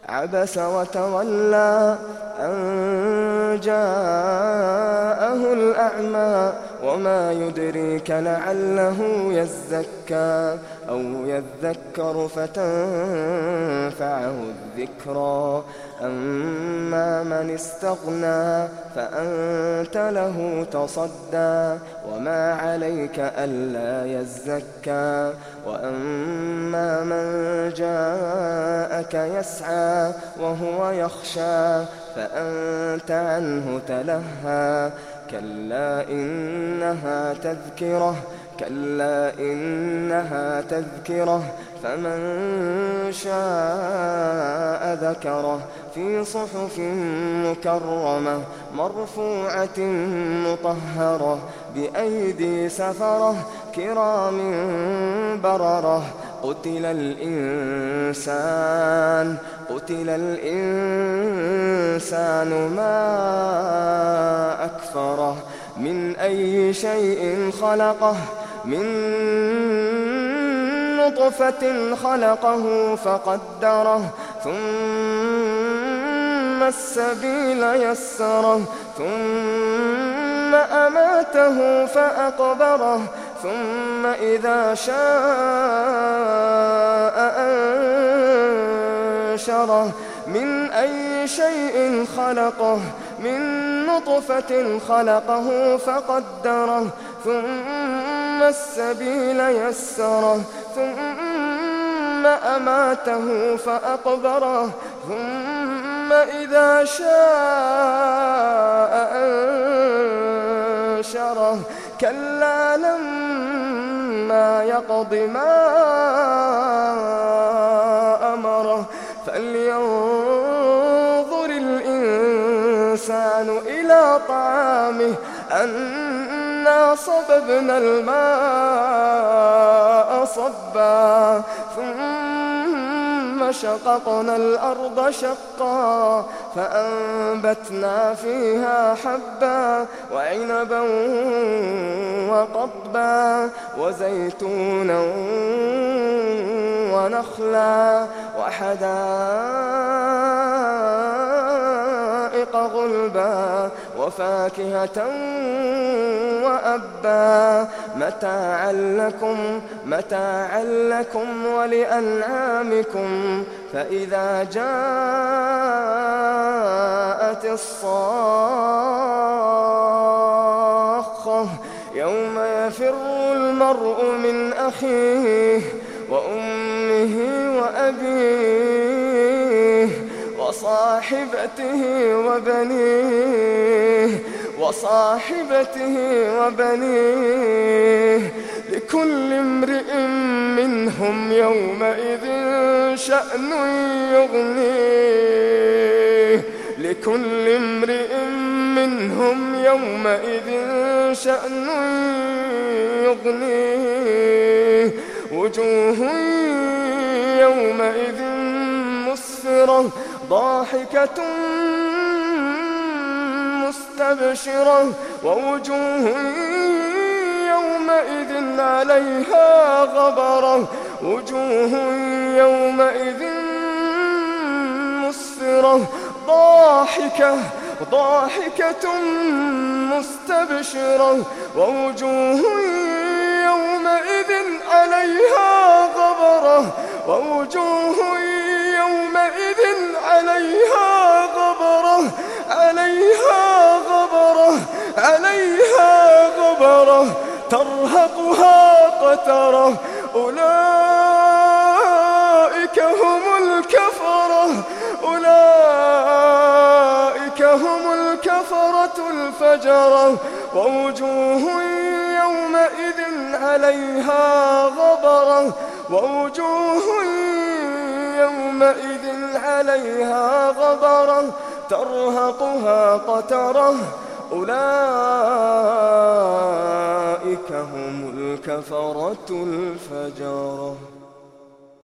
عبس وتولى أن جاءه الأعمى وما يدريك لعله يزكى أو يذكر فتنفعه الذكرى أما من استغنى فأنت له تصدى وما عليك ألا يزكى وأما من جاءك يسعى وهو يخشى فأنت عنه تلهى كلا إنها تذكرة فمن شاء ذكره في صحف مكرمة مرفوعة مطهرة بأيدي سفرة كرام بررة قتل الإنسان ما أكفره من أي شيء خلقه من نطفة خلقه فقدره ثم السبيل يسره ثم أماته فأقبره ثم إذا شاء أنشره من أي شيء خلقه من نطفة خلقه فقدره ثم السبيل يسره ثم أماته فأقبره ثم إذا شاء أنشره كلا لما يقض ما أمره فلينظر الإنسان إلى طعامه أنا صببنا الماء صبا ثم شققنا الأرض شقا فأنبتنا فيها حبا وعنبا وقضبا وزيتونا ونخلا وحدائق غلبا وفاكهة وأبا متاعا لكم ولأنعامكم فإذا جاءت الصاخة يوم يفر المرء من أخيه وأمه وأبيه وصاحبته وبنيه لكل امرئ منهم يومئذ شأن يغنيه وجوه يومئذ مسفرة ضاحكة مستبشرة ووجوه يومئذ عليها غبرة مسفرة ضاحكة مستبشرة ووجوه يومئذ عليها غبرة ترهقها قترة أولئك هم الكفرة الفجرة ووجوه يومئذ عليها غبرة ترهقها قترة أولئك هم الكفرة الفجرة.